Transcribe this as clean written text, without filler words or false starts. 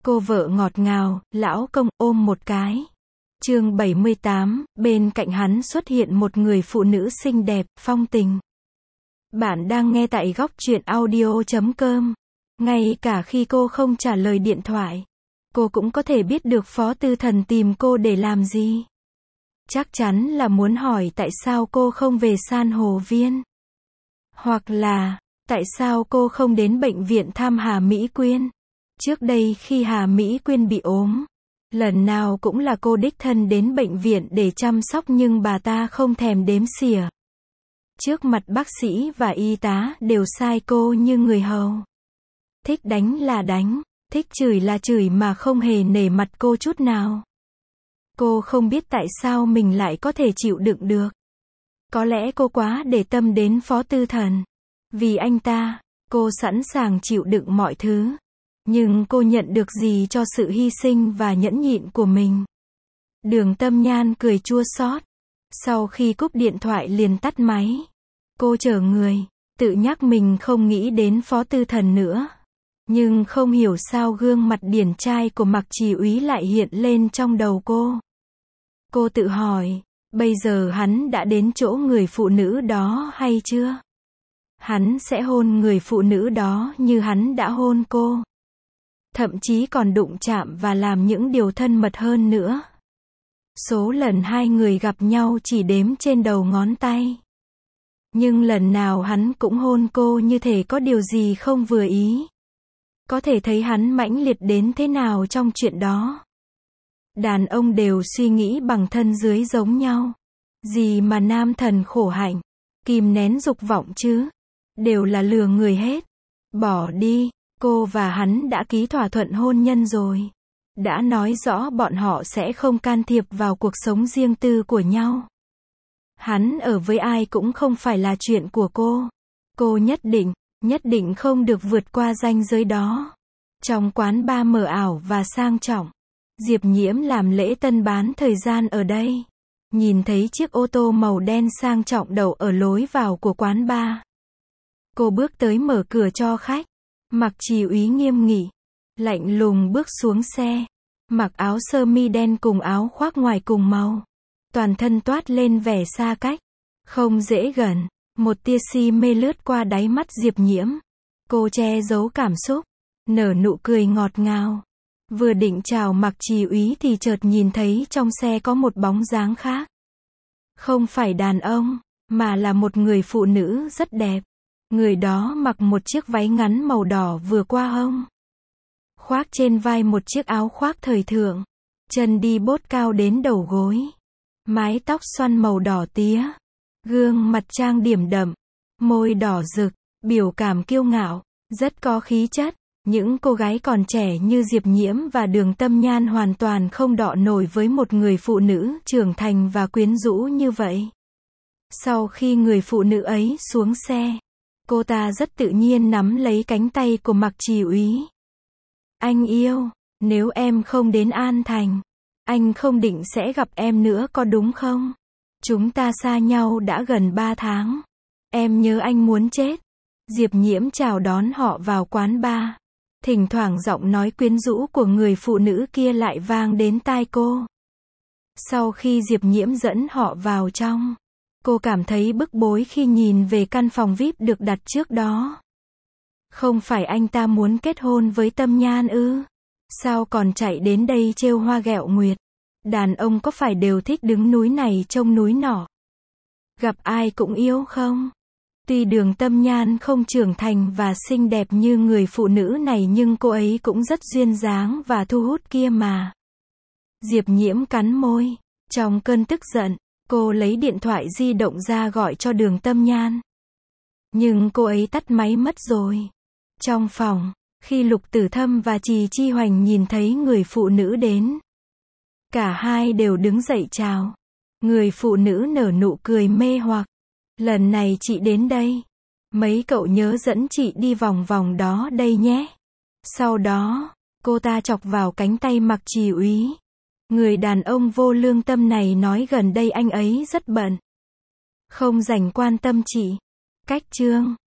Cô vợ ngọt ngào, lão công ôm một cái. Chương 78, bên cạnh hắn xuất hiện một người phụ nữ xinh đẹp, phong tình. Bạn đang nghe tại góc truyện audio.com. Ngay cả khi cô không trả lời điện thoại, cô cũng có thể biết được Phó Tư Thần tìm cô để làm gì. Chắc chắn là muốn hỏi tại sao cô không về San Hồ Viên. Hoặc là, tại sao cô không đến bệnh viện thăm Hà Mỹ Quyên. Trước đây khi Hà Mỹ Quyên bị ốm, lần nào cũng là cô đích thân đến bệnh viện để chăm sóc nhưng bà ta không thèm đếm xỉa. Trước mặt bác sĩ và y tá đều sai cô như người hầu. Thích đánh là đánh, thích chửi là chửi mà không hề nể mặt cô chút nào. Cô không biết tại sao mình lại có thể chịu đựng được. Có lẽ cô quá để tâm đến Phó Tư Thần. Vì anh ta, cô sẵn sàng chịu đựng mọi thứ. Nhưng cô nhận được gì cho sự hy sinh và nhẫn nhịn của mình? Đường Tâm Nhan cười chua xót. Sau khi cúp điện thoại liền tắt máy. Cô chờ người, tự nhắc mình không nghĩ đến Phó Tư Thần nữa. Nhưng không hiểu sao gương mặt điển trai của Mạc Trì Úy lại hiện lên trong đầu cô. Cô tự hỏi, bây giờ hắn đã đến chỗ người phụ nữ đó hay chưa? Hắn sẽ hôn người phụ nữ đó như hắn đã hôn cô. Thậm chí còn đụng chạm và làm những điều thân mật hơn nữa. Số lần hai người gặp nhau chỉ đếm trên đầu ngón tay. Nhưng lần nào hắn cũng hôn cô như thể có điều gì không vừa ý. Có thể thấy hắn mãnh liệt đến thế nào trong chuyện đó. Đàn ông đều suy nghĩ bằng thân dưới giống nhau. Gì mà nam thần khổ hạnh, kìm nén dục vọng chứ. Đều là lừa người hết. Bỏ đi, cô và hắn đã ký thỏa thuận hôn nhân rồi. Đã nói rõ bọn họ sẽ không can thiệp vào cuộc sống riêng tư của nhau. Hắn ở với ai cũng không phải là chuyện của cô. Cô nhất định không được vượt qua ranh giới đó. Trong quán bar mờ ảo và sang trọng, Diệp Nhiễm làm lễ tân bán thời gian ở đây. Nhìn thấy chiếc ô tô màu đen sang trọng đậu ở lối vào của quán bar. Cô bước tới mở cửa cho khách. Mạc Trì Úy nghiêm nghị, lạnh lùng bước xuống xe. Mặc áo sơ mi đen cùng áo khoác ngoài cùng màu. Toàn thân toát lên vẻ xa cách. Không dễ gần. Một tia si mê lướt qua đáy mắt Diệp Nhiễm. Cô che giấu cảm xúc. Nở nụ cười ngọt ngào. Vừa định chào Mạc Trì Úy thì chợt nhìn thấy trong xe có một bóng dáng khác. Không phải đàn ông, mà là một người phụ nữ rất đẹp. Người đó mặc một chiếc váy ngắn màu đỏ vừa qua hông. Khoác trên vai một chiếc áo khoác thời thượng. Chân đi bốt cao đến đầu gối. Mái tóc xoăn màu đỏ tía. Gương mặt trang điểm đậm. Môi đỏ rực. Biểu cảm kiêu ngạo. Rất có khí chất. Những cô gái còn trẻ như Diệp Nhiễm và Đường Tâm Nhan hoàn toàn không đọ nổi với một người phụ nữ trưởng thành và quyến rũ như vậy. Sau khi người phụ nữ ấy xuống xe, cô ta rất tự nhiên nắm lấy cánh tay của Mạc Trì Úy. Anh yêu, nếu em không đến An Thành, anh không định sẽ gặp em nữa có đúng không? Chúng ta xa nhau đã gần 3 tháng. Em nhớ anh muốn chết. Diệp Nhiễm chào đón họ vào quán bar. Thỉnh thoảng giọng nói quyến rũ của người phụ nữ kia lại vang đến tai cô. Sau khi Diệp Nhiễm dẫn họ vào trong, cô cảm thấy bức bối khi nhìn về căn phòng VIP được đặt trước đó. Không phải anh ta muốn kết hôn với Tâm Nhan ư? Sao còn chạy đến đây trêu hoa ghẹo nguyệt? Đàn ông có phải đều thích đứng núi này trông núi nọ? Gặp ai cũng yêu không? Tuy Đường Tâm Nhan không trưởng thành và xinh đẹp như người phụ nữ này nhưng cô ấy cũng rất duyên dáng và thu hút kia mà. Diệp Nhiễm cắn môi. Trong cơn tức giận, cô lấy điện thoại di động ra gọi cho Đường Tâm Nhan. Nhưng cô ấy tắt máy mất rồi. Trong phòng, khi Lục Tử Thâm và Trì Chi Hoành nhìn thấy người phụ nữ đến, cả hai đều đứng dậy chào. Người phụ nữ nở nụ cười mê hoặc. Lần này chị đến đây. Mấy cậu nhớ dẫn chị đi vòng vòng đó đây nhé. Sau đó, cô ta chọc vào cánh tay Mạc Trì Úy. Người đàn ông vô lương tâm này nói gần đây anh ấy rất bận. Không dành quan tâm chị. Cách chương.